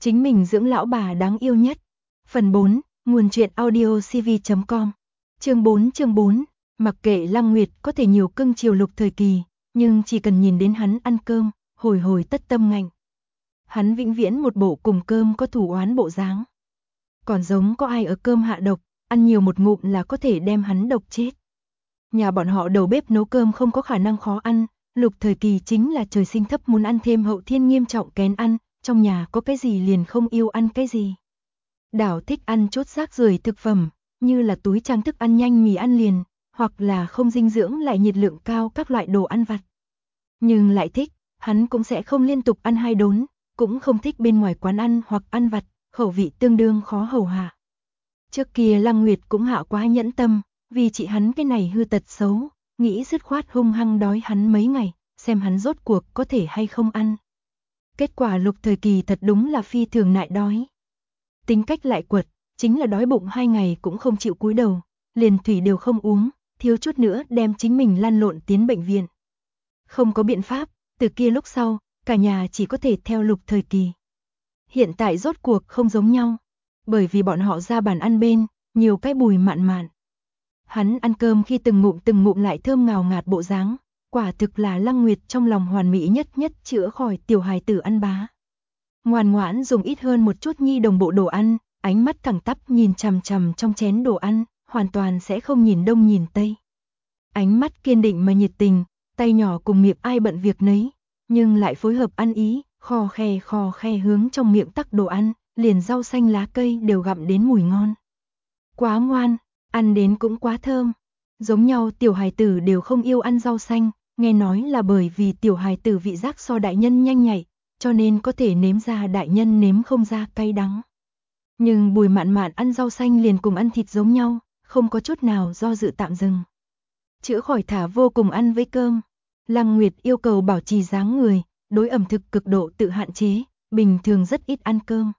Chính mình dưỡng lão bà đáng yêu nhất. Phần 4, nguồn truyện audio cv.com. Chương 4, mặc kệ Lăng Nguyệt có thể nhiều cưng chiều Lục Thời Kỳ, nhưng chỉ cần nhìn đến hắn ăn cơm, hồi hồi tất tâm ngạnh. Hắn vĩnh viễn một bộ cùng cơm có thù oán bộ dáng. Còn giống có ai ở cơm hạ độc, ăn nhiều một ngụm là có thể đem hắn độc chết. Nhà bọn họ đầu bếp nấu cơm không có khả năng khó ăn, Lục Thời Kỳ chính là trời sinh thấp muốn ăn thêm hậu thiên nghiêm trọng kén ăn, trong nhà có cái gì liền không yêu ăn cái gì. Đảo thích ăn chốt rác rưởi thực phẩm, như là túi trang thức ăn nhanh mì ăn liền, hoặc là không dinh dưỡng lại nhiệt lượng cao các loại đồ ăn vặt. Nhưng lại thích, hắn cũng sẽ không liên tục ăn 2 đốn, cũng không thích bên ngoài quán ăn hoặc ăn vặt, khẩu vị tương đương khó hầu hạ. Trước kia Lăng Nguyệt cũng hạ quá nhẫn tâm, vì chị hắn cái này hư tật xấu, nghĩ dứt khoát hung hăng đói hắn mấy ngày, xem hắn rốt cuộc có thể hay không ăn. Kết quả Lục Thời Kỳ thật đúng là phi thường nại đói. Tính cách lại quật, chính là đói bụng 2 ngày cũng không chịu cúi đầu, liền thủy đều không uống, thiếu chút nữa đem chính mình lăn lộn tiến bệnh viện. Không có biện pháp, từ kia lúc sau, cả nhà chỉ có thể theo Lục Thời Kỳ. Hiện tại rốt cuộc không giống nhau, bởi vì bọn họ ra bàn ăn bên, nhiều cái Bùi Mạn Mạn. Hắn ăn cơm khi từng ngụm lại thơm ngào ngạt bộ dáng, quả thực là Lăng Nguyệt trong lòng hoàn mỹ nhất chữa khỏi tiểu hài tử ăn bá. Ngoan ngoãn dùng ít hơn một chút nhi đồng bộ đồ ăn, ánh mắt thẳng tắp nhìn chằm chằm trong chén đồ ăn, hoàn toàn sẽ không nhìn đông nhìn tây. Ánh mắt kiên định mà nhiệt tình, tay nhỏ cùng miệng ai bận việc nấy, nhưng lại phối hợp ăn ý, khò khe hướng trong miệng tắc đồ ăn, liền rau xanh lá cây đều gặm đến mùi ngon. Quá ngoan, ăn đến cũng quá thơm. Giống nhau tiểu hài tử đều không yêu ăn rau xanh, nghe nói là bởi vì tiểu hài tử vị giác so đại nhân nhanh nhạy, cho nên có thể nếm ra đại nhân nếm không ra cay đắng. Nhưng Bùi Mạn Mạn ăn rau xanh liền cùng ăn thịt giống nhau, không có chút nào do dự tạm dừng. Chữa khỏi thả vô cùng ăn với cơm. Lăng Nguyệt yêu cầu bảo trì dáng người, đối ẩm thực cực độ tự hạn chế, bình thường rất ít ăn cơm.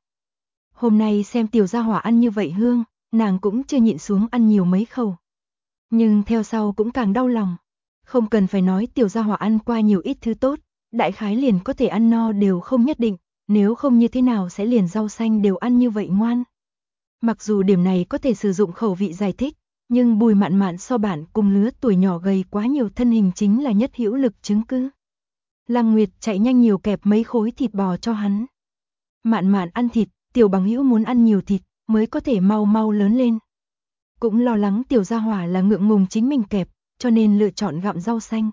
Hôm nay xem tiểu gia hỏa ăn như vậy hương, nàng cũng chưa nhịn xuống ăn nhiều mấy khẩu. Nhưng theo sau cũng càng đau lòng. Không cần phải nói tiểu gia hỏa ăn qua nhiều ít thứ tốt, đại khái liền có thể ăn no đều không nhất định, nếu không như thế nào sẽ liền rau xanh đều ăn như vậy ngoan. Mặc dù điểm này có thể sử dụng khẩu vị giải thích, nhưng Bùi Mạn Mạn so bản cùng lứa tuổi nhỏ gầy quá nhiều thân hình chính là nhất hữu lực chứng cứ. Lăng Nguyệt chạy nhanh nhiều kẹp mấy khối thịt bò cho hắn. Mạn Mạn ăn thịt, tiểu bằng hữu muốn ăn nhiều thịt, mới có thể mau mau lớn lên. Cũng lo lắng tiểu gia hỏa là ngượng ngùng chính mình kẹp, cho nên lựa chọn gặm rau xanh.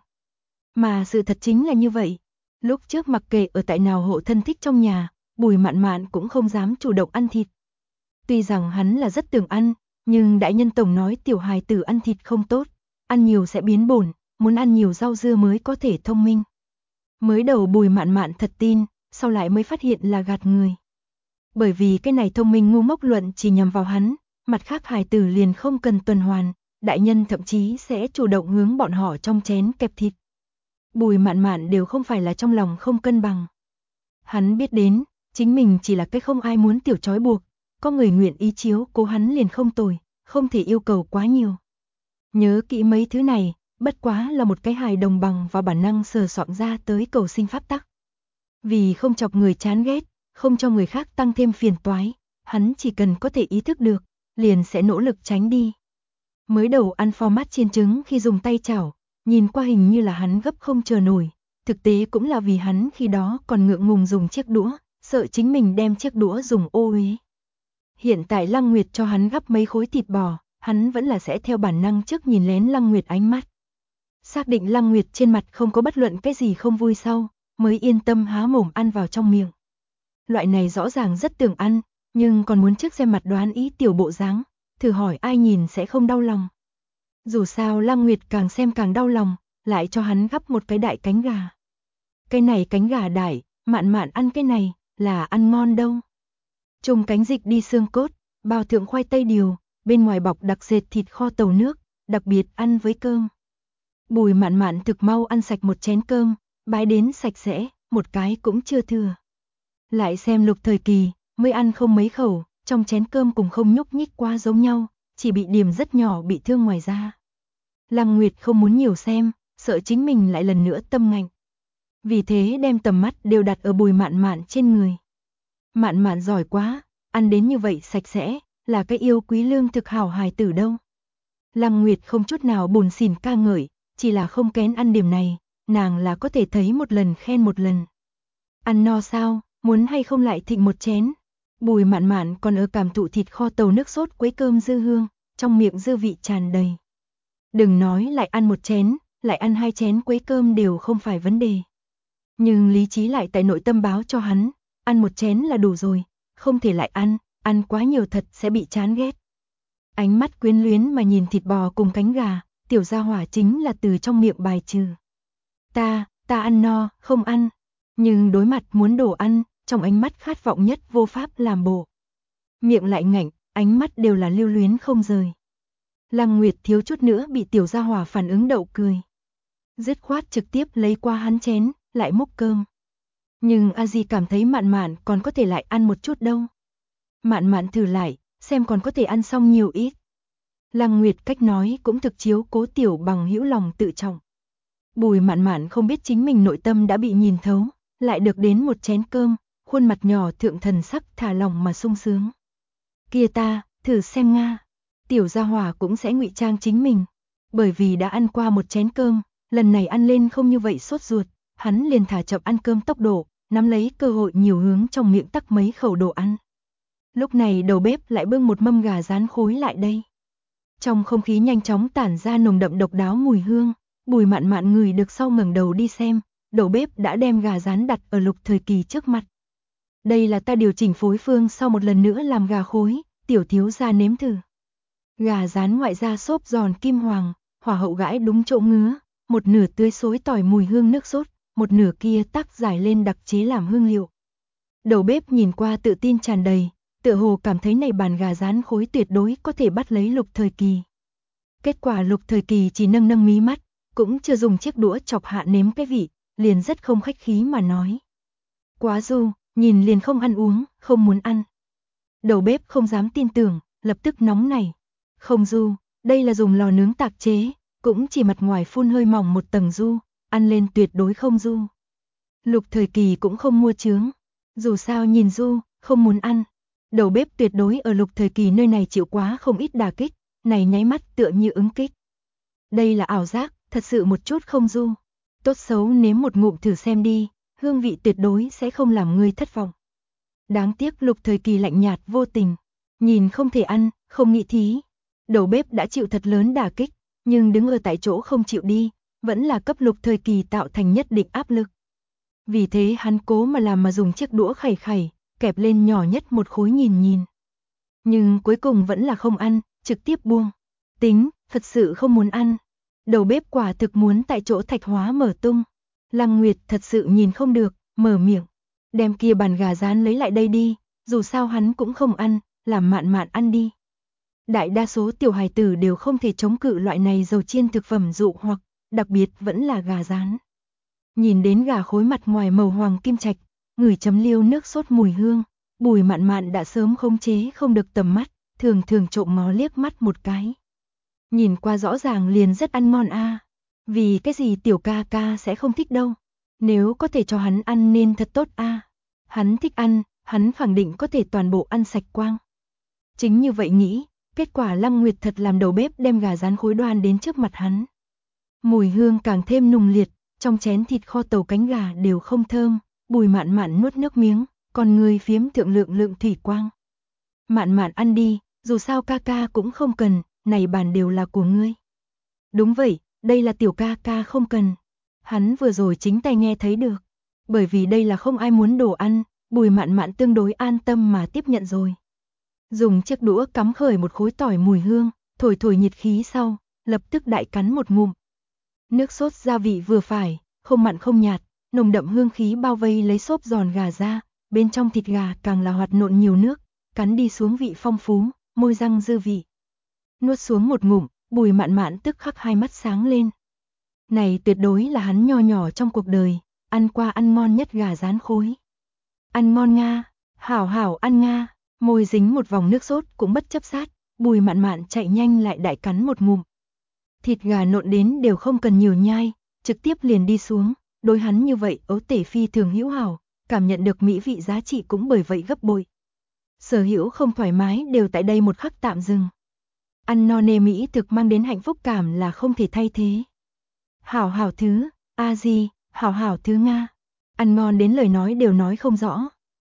Mà sự thật chính là như vậy. Lúc trước mặc kệ ở tại nào hộ thân thích trong nhà, Bùi Mạn Mạn cũng không dám chủ động ăn thịt. Tuy rằng hắn là rất tưởng ăn, nhưng đại nhân tổng nói tiểu hài tử ăn thịt không tốt, ăn nhiều sẽ biến bổn, muốn ăn nhiều rau dưa mới có thể thông minh. Mới đầu Bùi Mạn Mạn thật tin, sau lại mới phát hiện là gạt người. Bởi vì cái này thông minh ngu ngốc luận chỉ nhằm vào hắn, mặt khác hài tử liền không cần tuần hoàn, đại nhân thậm chí sẽ chủ động hướng bọn họ trong chén kẹp thịt. Bùi Mạn Mạn đều không phải là trong lòng không cân bằng. Hắn biết đến, chính mình chỉ là cái không ai muốn tiểu trói buộc, có người nguyện ý chiếu cố hắn liền không tồi, không thể yêu cầu quá nhiều. Nhớ kỹ mấy thứ này, bất quá là một cái hài đồng bằng và bản năng sờ soạn ra tới cầu sinh pháp tắc. Vì không chọc người chán ghét, không cho người khác tăng thêm phiền toái, hắn chỉ cần có thể ý thức được, liền sẽ nỗ lực tránh đi. Mới đầu ăn format chiên trứng khi dùng tay chảo, nhìn qua hình như là hắn gấp không chờ nổi, thực tế cũng là vì hắn khi đó còn ngượng ngùng dùng chiếc đũa, sợ chính mình đem chiếc đũa dùng ô uế. Hiện tại Lăng Nguyệt cho hắn gắp mấy khối thịt bò, hắn vẫn là sẽ theo bản năng trước nhìn lén Lăng Nguyệt ánh mắt. Xác định Lăng Nguyệt trên mặt không có bất luận cái gì không vui sau, mới yên tâm há mồm ăn vào trong miệng. Loại này rõ ràng rất tưởng ăn, nhưng còn muốn trước xem mặt đoán ý tiểu bộ dáng, thử hỏi ai nhìn sẽ không đau lòng. Dù sao Lăng Nguyệt càng xem càng đau lòng, lại cho hắn gắp một cái đại cánh gà. Cái này cánh gà đại, Mạn Mạn ăn cái này, là ăn ngon đâu. Trùng cánh dịch đi xương cốt, bao thượng khoai tây điều, bên ngoài bọc đặc dệt thịt kho tàu nước, đặc biệt ăn với cơm. Bùi Mạn Mạn thực mau ăn sạch một chén cơm, bái đến sạch sẽ, một cái cũng chưa thừa. Lại xem Lục Thời Kỳ, mới ăn không mấy khẩu, trong chén cơm cùng không nhúc nhích qua giống nhau, chỉ bị điểm rất nhỏ bị thương ngoài da. Lăng Nguyệt không muốn nhiều xem, sợ chính mình lại lần nữa tâm ngạnh. Vì thế đem tầm mắt đều đặt ở Bùi Mạn Mạn trên người. Mạn Mạn giỏi quá, ăn đến như vậy sạch sẽ, là cái yêu quý lương thực hảo hài tử đâu. Lăng Nguyệt không chút nào buồn xỉn ca ngợi, chỉ là không kén ăn điểm này, nàng là có thể thấy một lần khen một lần. Ăn no sao, muốn hay không lại thịnh một chén. Bùi Mạn Mạn còn ở cảm thụ thịt kho tàu nước sốt quấy cơm dư hương, trong miệng dư vị tràn đầy. Đừng nói lại ăn một chén, lại ăn 2 chén quấy cơm đều không phải vấn đề. Nhưng lý trí lại tại nội tâm báo cho hắn, ăn một chén là đủ rồi, không thể lại ăn quá nhiều thật sẽ bị chán ghét. Ánh mắt quyến luyến mà nhìn thịt bò cùng cánh gà, tiểu gia hỏa chính là từ trong miệng bài trừ. Ta ăn no, không ăn. Nhưng đối mặt muốn đồ ăn, trong ánh mắt khát vọng nhất vô pháp làm bộ. Miệng lại ngạnh, ánh mắt đều là lưu luyến không rời. Lăng Nguyệt thiếu chút nữa bị tiểu gia hỏa phản ứng đậu cười. Dứt khoát trực tiếp lấy qua hắn chén, lại múc cơm. Nhưng A Di cảm thấy Mạn Mạn còn có thể lại ăn một chút đâu. Mạn Mạn thử lại, xem còn có thể ăn xong nhiều ít. Lăng Nguyệt cách nói cũng thực chiếu cố tiểu bằng hữu lòng tự trọng. Bùi Mạn Mạn không biết chính mình nội tâm đã bị nhìn thấu, lại được đến một chén cơm, khuôn mặt nhỏ thượng thần sắc thả lòng mà sung sướng. Kia ta, thử xem nga. Tiểu gia hỏa cũng sẽ ngụy trang chính mình, bởi vì đã ăn qua một chén cơm, lần này ăn lên không như vậy sốt ruột, hắn liền thả chậm ăn cơm tốc độ, nắm lấy cơ hội nhiều hướng trong miệng tắc mấy khẩu đồ ăn. Lúc này đầu bếp lại bưng một mâm gà rán khối lại đây. Trong không khí nhanh chóng tản ra nồng đậm độc đáo mùi hương, Bùi Mạn Mạn ngửi được sau ngẩng đầu đi xem, đầu bếp đã đem gà rán đặt ở Lục Thời Kỳ trước mặt. Đây là ta điều chỉnh phối phương sau một lần nữa làm gà khối, tiểu thiếu gia nếm thử. Gà rán ngoại da xốp giòn kim hoàng, hỏa hậu gãi đúng chỗ ngứa, một nửa tươi xối tỏi mùi hương nước sốt, một nửa kia tắc giải lên đặc chế làm hương liệu. Đầu bếp nhìn qua tự tin tràn đầy, tựa hồ cảm thấy này bàn gà rán khối tuyệt đối có thể bắt lấy Lục Thời Kỳ. Kết quả Lục Thời Kỳ chỉ nâng nâng mí mắt, cũng chưa dùng chiếc đũa chọc hạ nếm cái vị, liền rất không khách khí mà nói. Quá du, nhìn liền không ăn uống, không muốn ăn. Đầu bếp không dám tin tưởng, lập tức nóng nảy. Không du, đây là dùng lò nướng tạc chế, cũng chỉ mặt ngoài phun hơi mỏng một tầng du, ăn lên tuyệt đối không du. Lục Thời Kỳ cũng không mua chướng, dù sao nhìn du, không muốn ăn. Đầu bếp tuyệt đối ở Lục Thời Kỳ nơi này chịu quá không ít đả kích, này nháy mắt tựa như ứng kích. Đây là ảo giác, thật sự một chút không du. Tốt xấu nếm một ngụm thử xem đi, hương vị tuyệt đối sẽ không làm ngươi thất vọng. Đáng tiếc Lục Thời Kỳ lạnh nhạt vô tình, nhìn không thể ăn, không nghĩ thí. Đầu bếp đã chịu thật lớn đả kích, nhưng đứng ở tại chỗ không chịu đi, vẫn là cấp Lục Thời Kỳ tạo thành nhất định áp lực. Vì thế hắn cố mà làm mà dùng chiếc đũa khẩy khẩy, kẹp lên nhỏ nhất một khối nhìn nhìn. Nhưng cuối cùng vẫn là không ăn, trực tiếp buông. Tính, thật sự không muốn ăn. Đầu bếp quả thực muốn tại chỗ thạch hóa mở tung. Lăng Nguyệt thật sự nhìn không được, mở miệng. Đem kia bàn gà rán lấy lại đây đi, dù sao hắn cũng không ăn, làm Mạn Mạn ăn đi. Đại đa số tiểu hài tử đều không thể chống cự loại này dầu chiên thực phẩm dụ hoặc, đặc biệt vẫn là gà rán. Nhìn đến gà khối mặt ngoài màu hoàng kim trạch, ngửi chấm liêu nước sốt mùi hương, Bùi Mạn Mạn đã sớm khống chế không được tầm mắt, thường thường trộm ngó liếc mắt một cái. Nhìn qua rõ ràng liền rất ăn ngon a. Vì cái gì tiểu ca ca sẽ không thích đâu. Nếu có thể cho hắn ăn nên thật tốt a. Hắn thích ăn, hắn khẳng định có thể toàn bộ ăn sạch quang. Chính như vậy nghĩ, kết quả Lăng Nguyệt thật làm đầu bếp đem gà rán khối đoan đến trước mặt hắn. Mùi hương càng thêm nùng liệt, trong chén thịt kho tàu cánh gà đều không thơm, Bùi Mạn Mạn nuốt nước miếng, còn người phiếm thượng lượng thủy quang. Mạn Mạn ăn đi, dù sao ca ca cũng không cần, này bàn đều là của ngươi. Đúng vậy, đây là tiểu ca ca không cần. Hắn vừa rồi chính tay nghe thấy được. Bởi vì đây là không ai muốn đồ ăn, Bùi Mạn Mạn tương đối an tâm mà tiếp nhận rồi. Dùng chiếc đũa cắm khởi một khối tỏi mùi hương, thổi thổi nhiệt khí sau, lập tức đại cắn một ngụm. Nước sốt gia vị vừa phải, không mặn không nhạt, nồng đậm hương khí bao vây lấy xốp giòn gà ra, bên trong thịt gà càng là hoạt nộn nhiều nước, cắn đi xuống vị phong phú, môi răng dư vị. Nuốt xuống một ngụm, Bùi Mạn Mạn tức khắc hai mắt sáng lên. Này tuyệt đối là hắn nho nhỏ trong cuộc đời, ăn qua ăn ngon nhất gà rán khối. Ăn ngon nga, hảo hảo ăn nga, môi dính một vòng nước sốt cũng bất chấp sát, Bùi Mạn Mạn chạy nhanh lại đại cắn một ngụm. Thịt gà nộn đến đều không cần nhiều nhai, trực tiếp liền đi xuống, đối hắn như vậy ấu tể phi thường hữu hảo, cảm nhận được mỹ vị giá trị cũng bởi vậy gấp bội. Sở hữu không thoải mái đều tại đây một khắc tạm dừng. Ăn no nê mỹ thực mang đến hạnh phúc cảm là không thể thay thế. Hảo hảo thứ, a di, hảo hảo thứ Nga. Ăn ngon đến lời nói đều nói không rõ.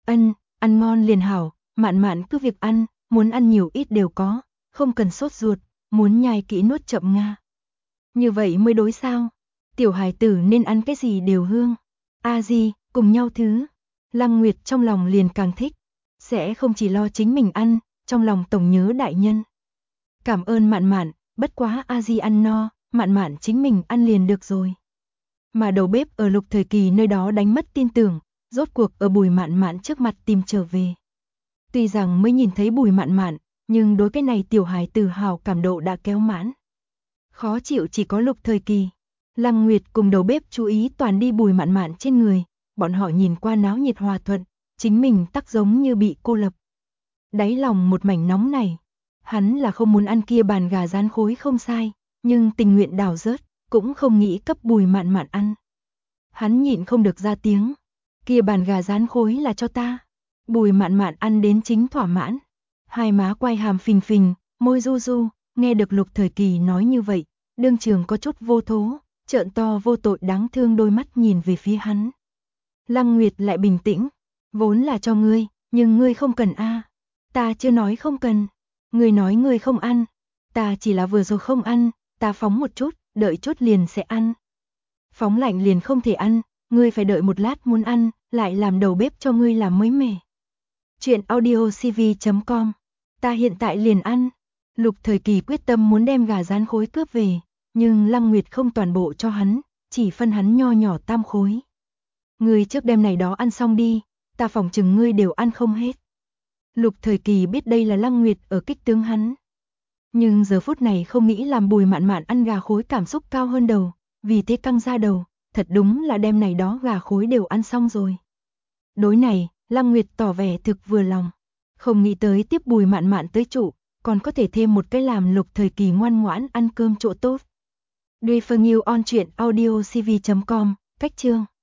Ăn ngon liền hảo, mạn mạn cứ việc ăn, muốn ăn nhiều ít đều có, không cần sốt ruột, muốn nhai kỹ nuốt chậm Nga. Như vậy mới đối sao? Tiểu hài tử nên ăn cái gì đều hương. A di, cùng nhau thứ. Lăng Nguyệt trong lòng liền càng thích, sẽ không chỉ lo chính mình ăn, trong lòng tổng nhớ đại nhân. Cảm ơn mạn mạn, bất quá a di ăn no, mạn mạn chính mình ăn liền được rồi. Mà đầu bếp ở Lục Thời Kỳ nơi đó đánh mất tin tưởng, rốt cuộc ở Bùi Mạn Mạn trước mặt tìm trở về. Tuy rằng mới nhìn thấy Bùi Mạn Mạn, nhưng đối cái này tiểu hài tử hào cảm độ đã kéo mãn. Khó chịu chỉ có Lục Thời Kỳ. Lăng Nguyệt cùng đầu bếp chú ý toàn đi Bùi Mạn Mạn trên người, bọn họ nhìn qua náo nhiệt hòa thuận, chính mình tắc giống như bị cô lập. Đáy lòng một mảnh nóng này, hắn là không muốn ăn kia bàn gà rán khối không sai, nhưng tình nguyện đào rớt, cũng không nghĩ cấp Bùi Mạn Mạn ăn. Hắn nhịn không được ra tiếng, kia bàn gà rán khối là cho ta. Bùi Mạn Mạn ăn đến chính thỏa mãn, hai má quay hàm phình phình, môi du du, nghe được Lục Thời Kỳ nói như vậy, đương trường có chút vô thố, trợn to vô tội đáng thương đôi mắt nhìn về phía hắn. Lăng Nguyệt lại bình tĩnh, vốn là cho ngươi, nhưng ngươi không cần a. Ta chưa nói không cần, ngươi nói ngươi không ăn, ta chỉ là vừa rồi không ăn, ta phóng một chút, đợi chút liền sẽ ăn. Phóng lạnh liền không thể ăn, ngươi phải đợi một lát muốn ăn, lại làm đầu bếp cho ngươi làm mới mẻ. Chuyện audiocv.com. Ta hiện tại liền ăn. Lục Thời Kỳ quyết tâm muốn đem gà rán khối cướp về, nhưng Lăng Nguyệt không toàn bộ cho hắn, chỉ phân hắn nho nhỏ tam khối. Ngươi trước đêm này đó ăn xong đi, ta phỏng chừng ngươi đều ăn không hết. Lục Thời Kỳ biết đây là Lăng Nguyệt ở kích tướng hắn. Nhưng giờ phút này không nghĩ làm Bùi Mạn Mạn ăn gà khối cảm xúc cao hơn đầu, vì thế căng ra đầu, thật đúng là đêm này đó gà khối đều ăn xong rồi. Đối này, Lăng Nguyệt tỏ vẻ thực vừa lòng, không nghĩ tới tiếp Bùi Mạn Mạn tới trụ, còn có thể thêm một cái làm Lục Thời Kỳ ngoan ngoãn ăn cơm chỗ tốt. Refer New on truyện audiocv.com, cách chương